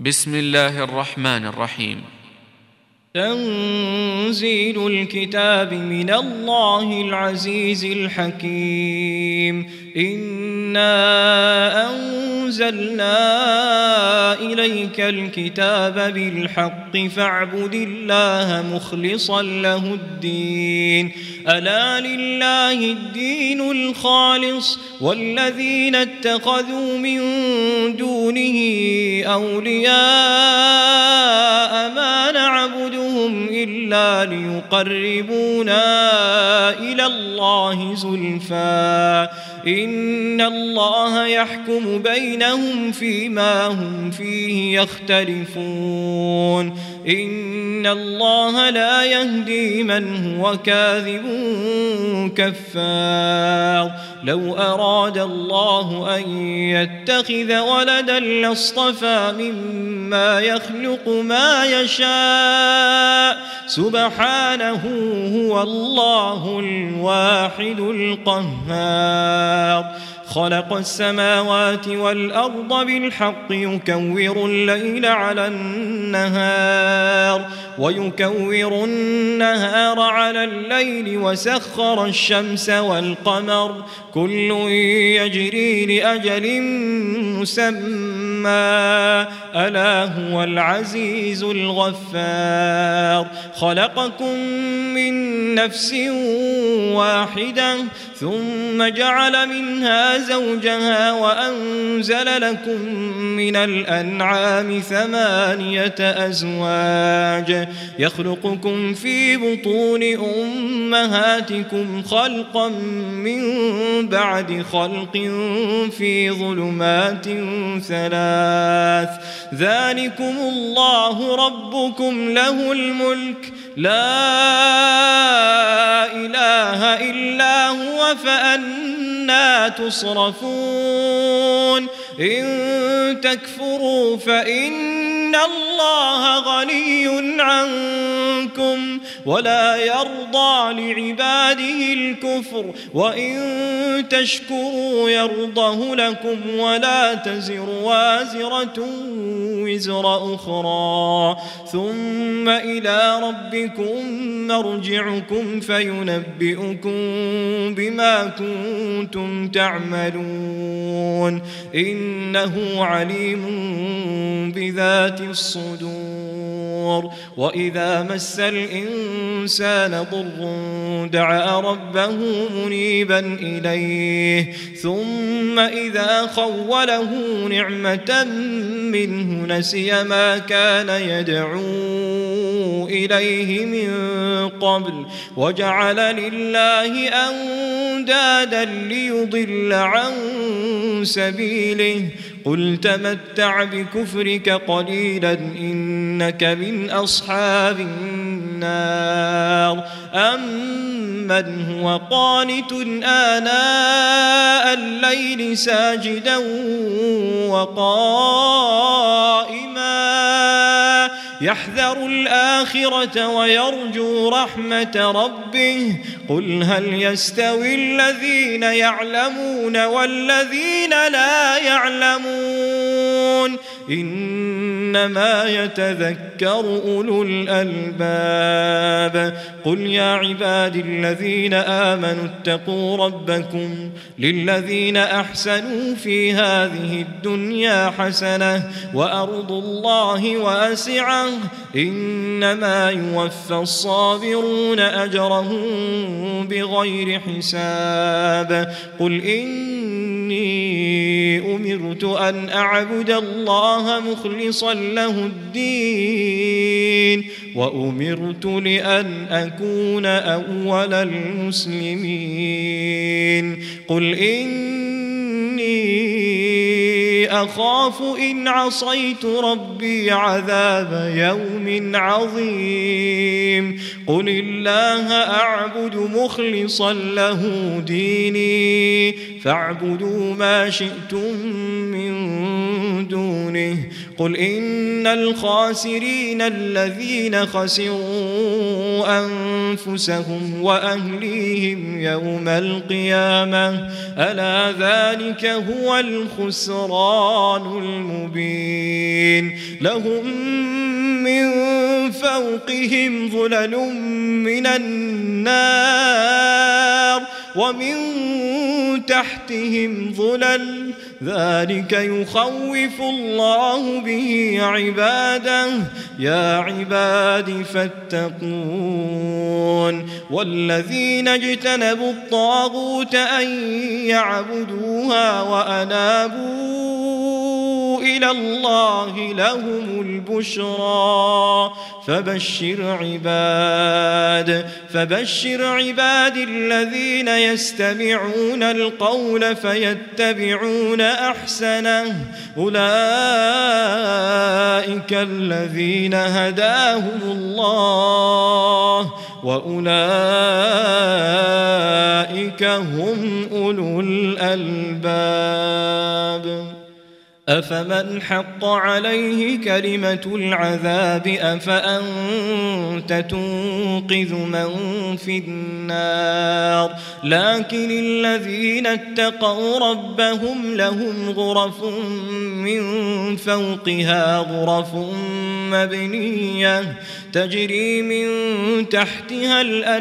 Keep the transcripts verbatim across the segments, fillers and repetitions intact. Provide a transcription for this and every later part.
بسم الله الرحمن الرحيم. تنزيل الكتاب من الله العزيز الحكيم. إنا أنزلنا إليك الكتاب بالحق فاعبد الله مخلصا له الدين. ألا لله الدين الخالص والذين اتخذوا من دونه أولياء ما نعبدهم إلا ليقربونا إلى الله زلفى إن الله يحكم بينهم فيما هم فيه يختلفون. إن الله لا يهدي من هو كاذب كفار. لو أراد الله أن يتخذ ولدا لاصطفى مما يخلق ما يشاء سبحانه هو الله الواحد القهار. خلق السماوات والأرض بالحق يكور الليل على النهار ويكور النهار على الليل وسخر الشمس والقمر كل يجري لأجل مسمى ألا هو العزيز الغفار. خلقكم من نفس واحدة ثم جعل منها زوجها وأنزل لكم من الأنعام ثمانية أزواج يخلقكم في بطون أمهاتكم خلقا من بعد خلق في ظلمات ثلاث ذلكم الله ربكم له الملك لا إله إلا هو فأنى تصرفون. إن تكفروا فإن الله غني عنكم ولا يرضى لعباده الكفر وإن تشكروا يرضه لكم ولا تزر وازرة وزر أخرى ثم إلى ربكم مرجعكم فينبئكم بما كنتم تعملون إنه عليم بذات الصدور. وإذا مس الإنسان ضر دعا ربه منيبا إليه ثم إذا خوله نعمة منه نسي ما كان يدعو إليه من قبل وجعل لله أندادا ليضل عن سبيله قل تمتع بكفرك قليلا إنك من أصحاب النار. أمن هو قانت آناء الليل ساجدا وقائما يحذر الآخرة ويرجو رحمة ربه قل هل يستوي الذين يعلمون والذين لا يعلمون إنما يتذكر أولو الألباب. قل يا عبادي الذين آمنوا اتقوا ربكم للذين أحسنوا في هذه الدنيا حسنة وأرض الله واسعة إنما يوفى الصابرون أجرهم بغير حساب. قل إني أمرت أن أعبد الله مخلصا له الدين وأمرت لأن أكون أول المسلمين. قل إني أخاف إن عصيت ربي عذاب يوم عظيم. قل الله أعبد مخلصا له ديني فاعبدوا ما شئتم من دونه. قل إن الخاسرين الذين خسروا أنفسهم وأهليهم يوم القيامة ألا ذلك هو الخسران المبين لهم من فوقهم ظلل من النار ومن تحتهم ظلل ذلك يخوف الله به عباده يا عباد فاتقون والذين اجتنبوا الطاغوت أن يعبدوها وأنابوا إلى الله لهم البشرى فبشر عباد فبشر عباد الذين يستمعون القول فيتبعون أحسنه أولئك الذين هداهم الله وأولئك هم أولو الألباب أفمن حق عليه كلمة العذاب أفأنت تنقذ من في النار لكن الذين اتقوا ربهم لهم غرف من فوقها غرف مبنية تجري من تحتها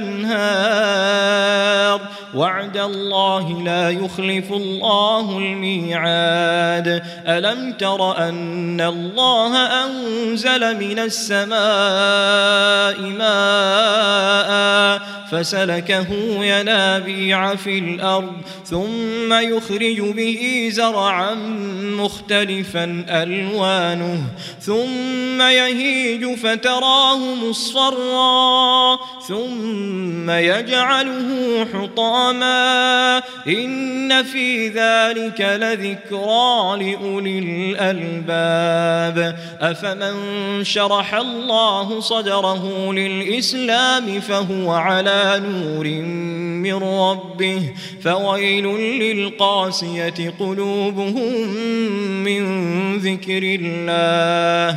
الأنهار وعد الله لا يخلف الله الميعاد ألم تر أن الله أنزل من السماء ماء فسلكه ينابيع في الأرض ثم يخرج به زرعا مختلفا ألوانه ثم يهيج فتراه مصفرا ثم يجعله حطاما إن في ذلك لذكرى لأولي الألباب أفمن شرح الله صدره للإسلام فهو على نور من ربه فويل للقاسية قلوبهم من ذكر الله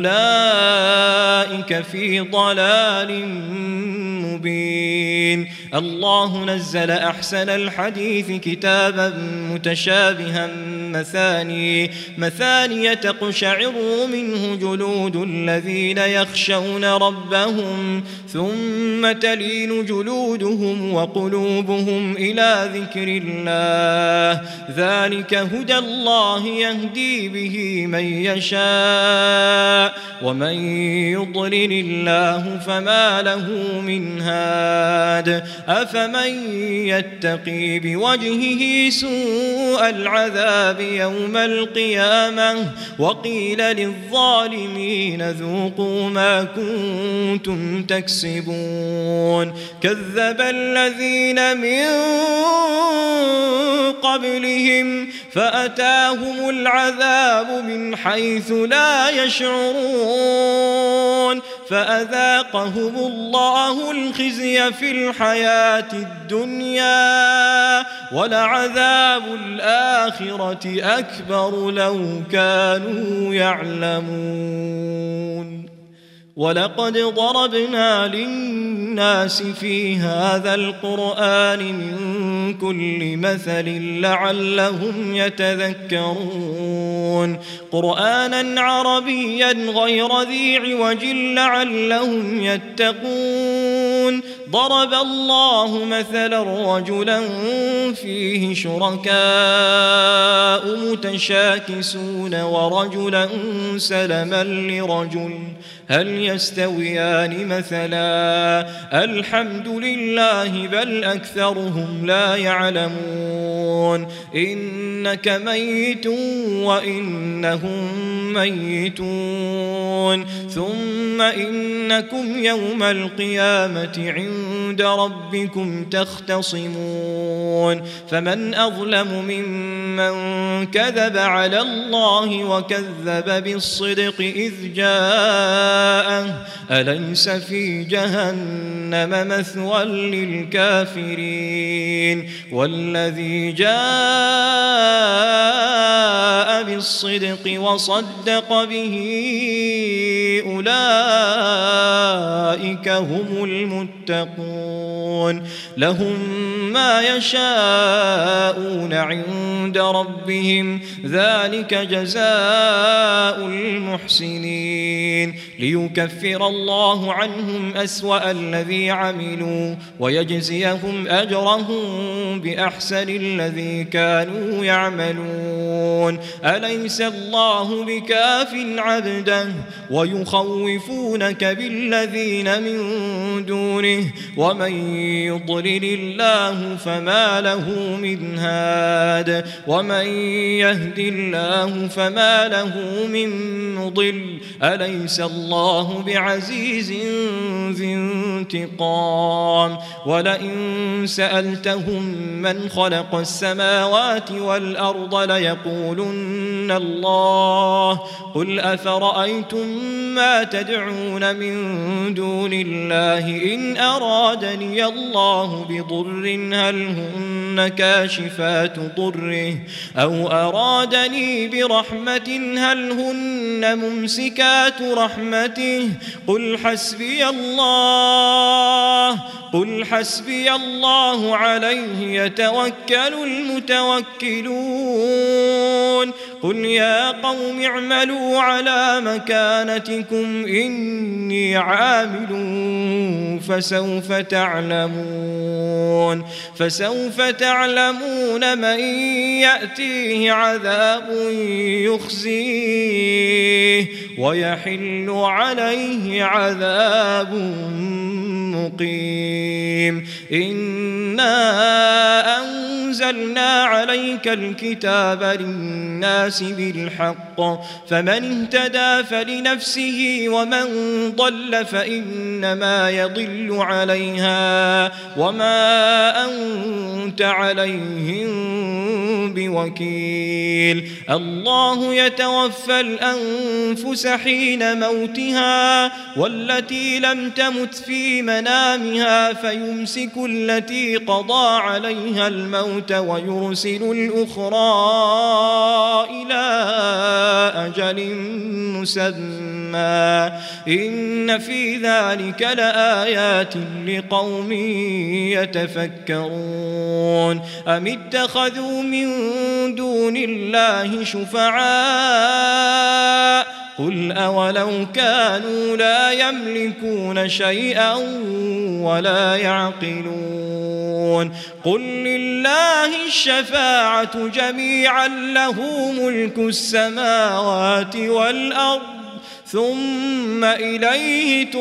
أولئك في ضلال مبين الله نزل أحسن الحديث كتابا متشابها مثاني مثاني تقشعر منه جلود الذين يخشون ربهم ثم تلين جلودهم وقلوبهم إلى ذكر الله ذلك هدى الله يهدي به من يشاء ومن يضلل الله فما له من هاد أفمن يتقي بوجهه سوء العذاب يوم القيامة وقيل للظالمين ذوقوا ما كنتم تكسبون كذب الذين من قبلهم فأتاهم العذاب من حيث لا يشعرون فأذاقهم الله الخزي في الحياة الدنيا ولعذاب الآخرة أكبر لو كانوا يعلمون ولقد ضربنا للناس في هذا القرآن من كل مثل لعلهم يتذكرون قرآنا عربيا غير ذي عوج لعلهم يتقون ضرب الله مثلا رجلا فيه شركاء متشاكسون ورجلا سلما لرجل هل يستويان مثلا الحمد لله بل أكثرهم لا يعلمون إنك ميت وإنهم ميتون ثم إنكم يوم القيامة عند ربكم تختصمون فمن أظلم ممن من كذب على الله وكذب بالصدق إذ جاءه أليس في جهنم مثوى للكافرين والذي جاء بالصدق وصدق به أولئك هم المتقون لهم ما يشاءون عند ربهم ذلك جزاء المحسنين ليكفر الله عنهم أسوأ الذي عملوا ويجزيهم أجرهم بأحسن الذي كانوا يعملون أليس الله بكاف عبده ويخوفونك بالذين من دونه ومن يضلل الله فما له من هاد ومن يهد الله فما له من مضل أليس الله بعزيز ذي انتقام ولئن سألتهم من خلق السماوات والأرض ليقولن الله قل أفرأيتم ما تدعون من دون الله إن أرادني الله بضر هل هن كاشفات ضره أو أرادني برحمة هل هن ممسكات رحمته قل حسبي الله قل حسبي الله عليه يتوكل المتوكلون قل يا قوم اعملوا على مكانتكم إني عامل فسوف تعلمون فسوف تعلمون من يأتيه عذاب يخزيه ويحل عليه عذاب مقيم إنا أنزلنا عليك الكتاب للناس بالحق فمن اهتدى فلنفسه ومن ضل فإنما يضل عليها وما أنت عليهم بوكيل الله يتوفى الأنفس حين موتها والتي لم تمت في منامها فيمسك التي قضى عليها الموت ويرسل الأخرى إلى أجل مسمى إن في ذلك لآيات لقوم يتفكرون أم اتخذوا من دون الله شفعاء قل أولو كانوا لا يملكون شيئا ولا يعقلون قل لله الشفاعة جميعا له ملك السماوات والأرض ثم إليه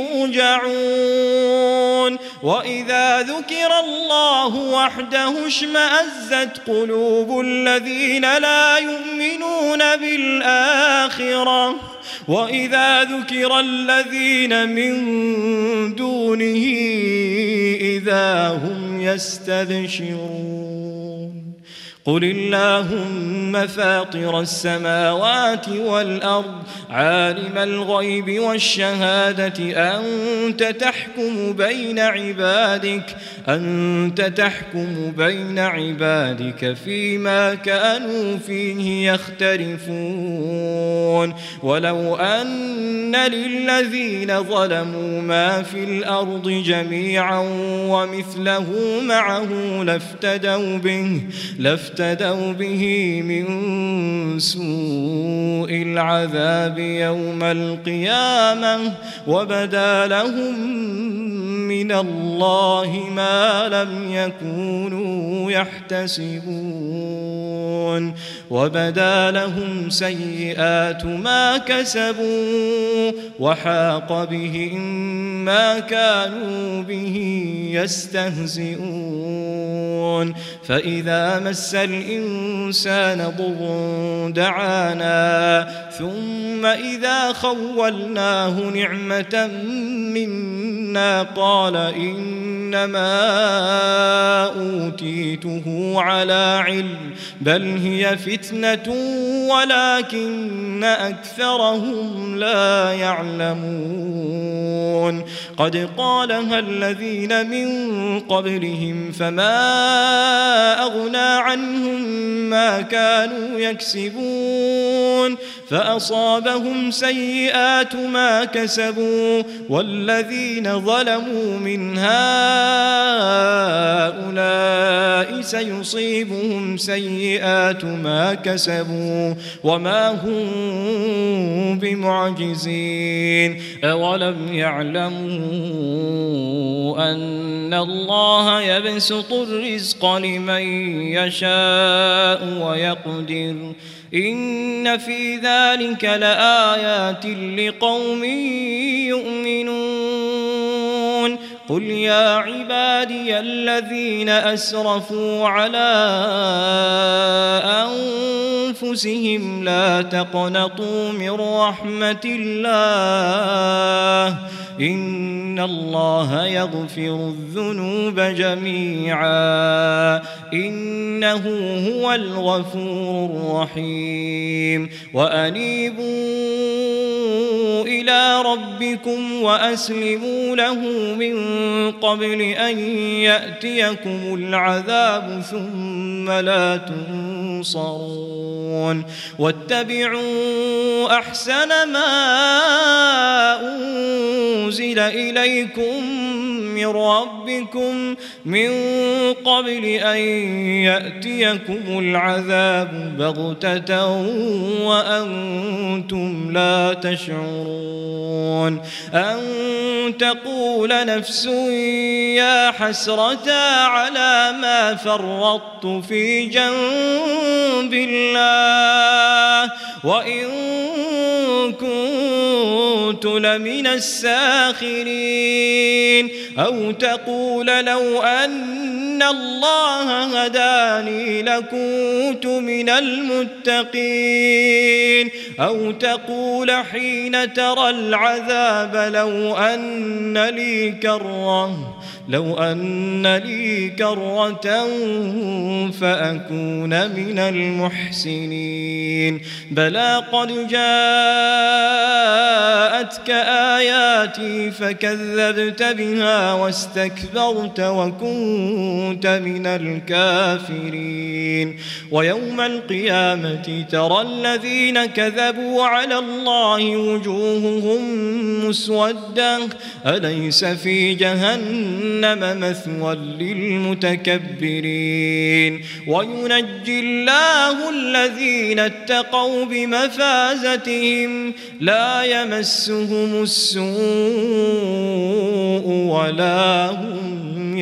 ترجعون وإذا ذكر الله وحده اشمأزت قلوب الذين لا يؤمنون بالآخرة وإذا ذكر الذين من دونه إذا هم يستبشرون قل اللهم فاطر السماوات والأرض عالم الغيب والشهادة أنت تحكم بين عبادك أنت تحكم بين عبادك فيما كانوا فيه يختلفون ولو أن للذين ظلموا ما في الأرض جميعا ومثله معه لافتدوا به لافتدوا به من سوء العذاب يوم القيامة وبدا لهم من الله ما لم يكونوا يحتسبون وبدا لهم سيئات ما كسبوا وحاق بهم ما كانوا به يستهزئون فإذا مس الإنسان ضر دعانا ثم إذا خولناه نعمة منا قال إن إنما أوتيته على علم بل هي فتنة ولكن أكثرهم لا يعلمون قد قالها الذين من قبلهم فما أغنى عنهم ما كانوا يكسبون فأصابهم سيئات ما كسبوا والذين ظلموا من هؤلاء سيصيبهم سيئات ما كسبوا وما هم بمعجزين أولم يعلموا أن الله يبسط الرزق لمن يشاء ويقدر إن في ذلك لآيات لقوم يؤمنون قل يا عبادي الذين أسرفوا على أنفسهم لا تقنطوا من رحمة الله إن الله يغفر الذنوب جميعا إنه هو الغفور الرحيم وأنيبوا إلى ربكم وأسلموا له من قبل أن يأتيكم العذاب ثم لا تنصرون واتبعوا أحسن ما أنزل إليكم من ربكم من قبل أن يأتيكم العذاب بغتة وأنتم لا تشعرون أن تقول نفس يا حسرة على ما فرطت في جنب الله وإن كنت لمن الساخرين أو تقول لو أن الله هداني لكنت من المتقين أو تقول حين ترى العذاب لو أن لي كرة لو أن لي كرة فأكون من المحسنين بلى قد جاءتك آياتي فكذبت بها واستكبرت وكنت من الكافرين ويوم القيامة ترى الذين كذبوا على الله وجوههم مسودة أليس في جهنم مثوى للمتكبرين وينجي الله الذين اتقوا بمفازتهم لا يمسهم السوء ولا هم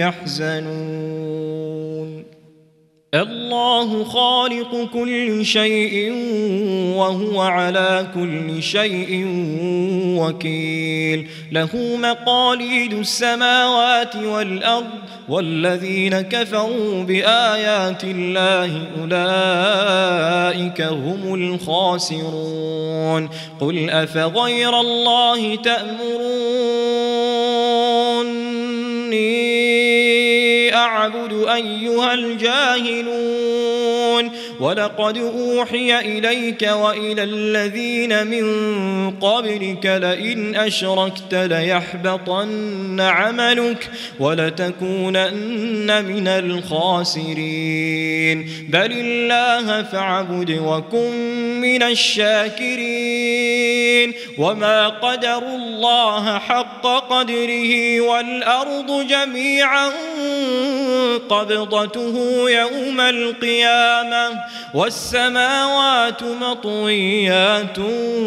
يحزنون الله خالق كل شيء وهو على كل شيء وكيل له مقاليد السماوات والأرض والذين كفروا بآيات الله أولئك هم الخاسرون قل أفغير الله تأمروني أعبد أيها الجاهلون ولقد أوحي إليك وإلى الذين من قبلك لئن أشركت ليحبطن عملك ولتكونن من الخاسرين بل الله فاعبد وكن من الشاكرين وما قدروا الله حق قدره والأرض جميعا قبضته يوم القيامة والسماوات مطويات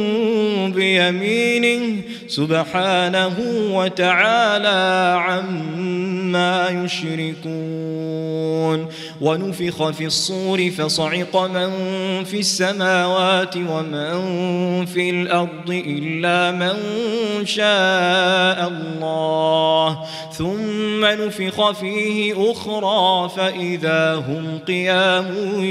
بيمينه سبحانه وتعالى عما يشركون ونفخ في الصور فصعق من في السماوات ومن في الأرض إلا من شاء الله ثم نفخ فيه أخرى أخرى فإذا هم قيام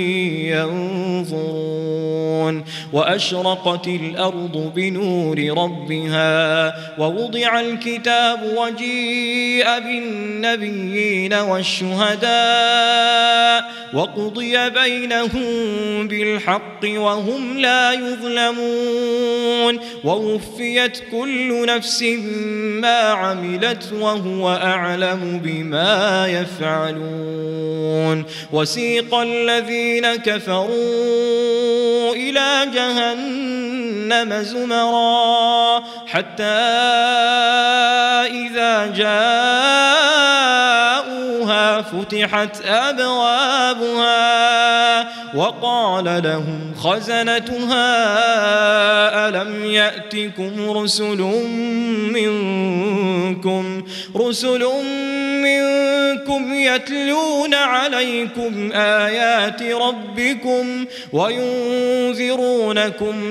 ينظرون وأشرقت الأرض بنور ربها ووضع الكتاب وجيء بالنبيين والشهداء وقضي بينهم بالحق وهم لا يظلمون ووفيت كل نفس ما عملت وهو أعلم بما يفعلون وسيق الذين كفروا إلى جهنم زمرا حتى إذا جاءوها فتحت أبوابها وقال لهم خزنتها ألم يأتكم رسل منكم رسل منكم يتلون عليكم آيات ربكم وينذرونكم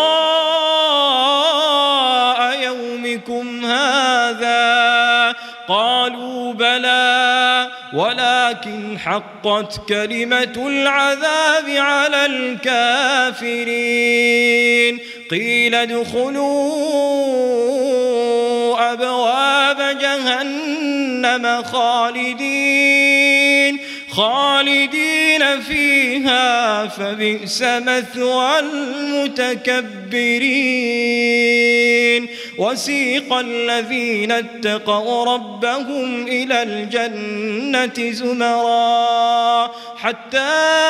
لقاء يومكم هذا قالوا بلى ولكن حقت كلمة العذاب على الكافرين قيل ادخلوا أبواب جهنم خالدين خالدين فيها فبئس مثوى المتكبرين وسيق الذين اتقوا ربهم إلى الجنة زمرا حتى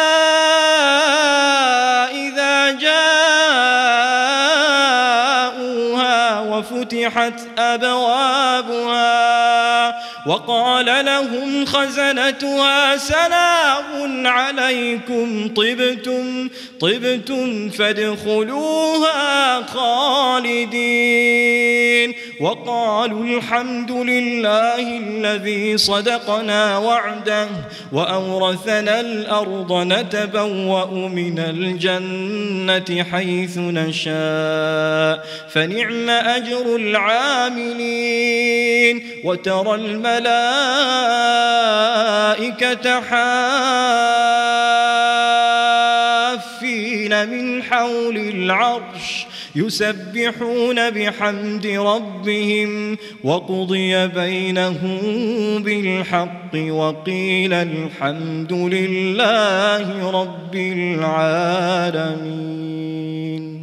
إذا جاءوها وفتحت أبوابها وقال لهم خزنتها سلام عليكم طبتم طبتم فادخلوها خالدين وقالوا الحمد لله الذي صدقنا وعده وأورثنا الأرض نتبوأ من الجنة حيث نشاء فنعم أجر العاملين وترى الملائكة حافين من حول العرش يسبحون بحمد ربهم وقضي بينهم بالحق وقيل الحمد لله رب العالمين.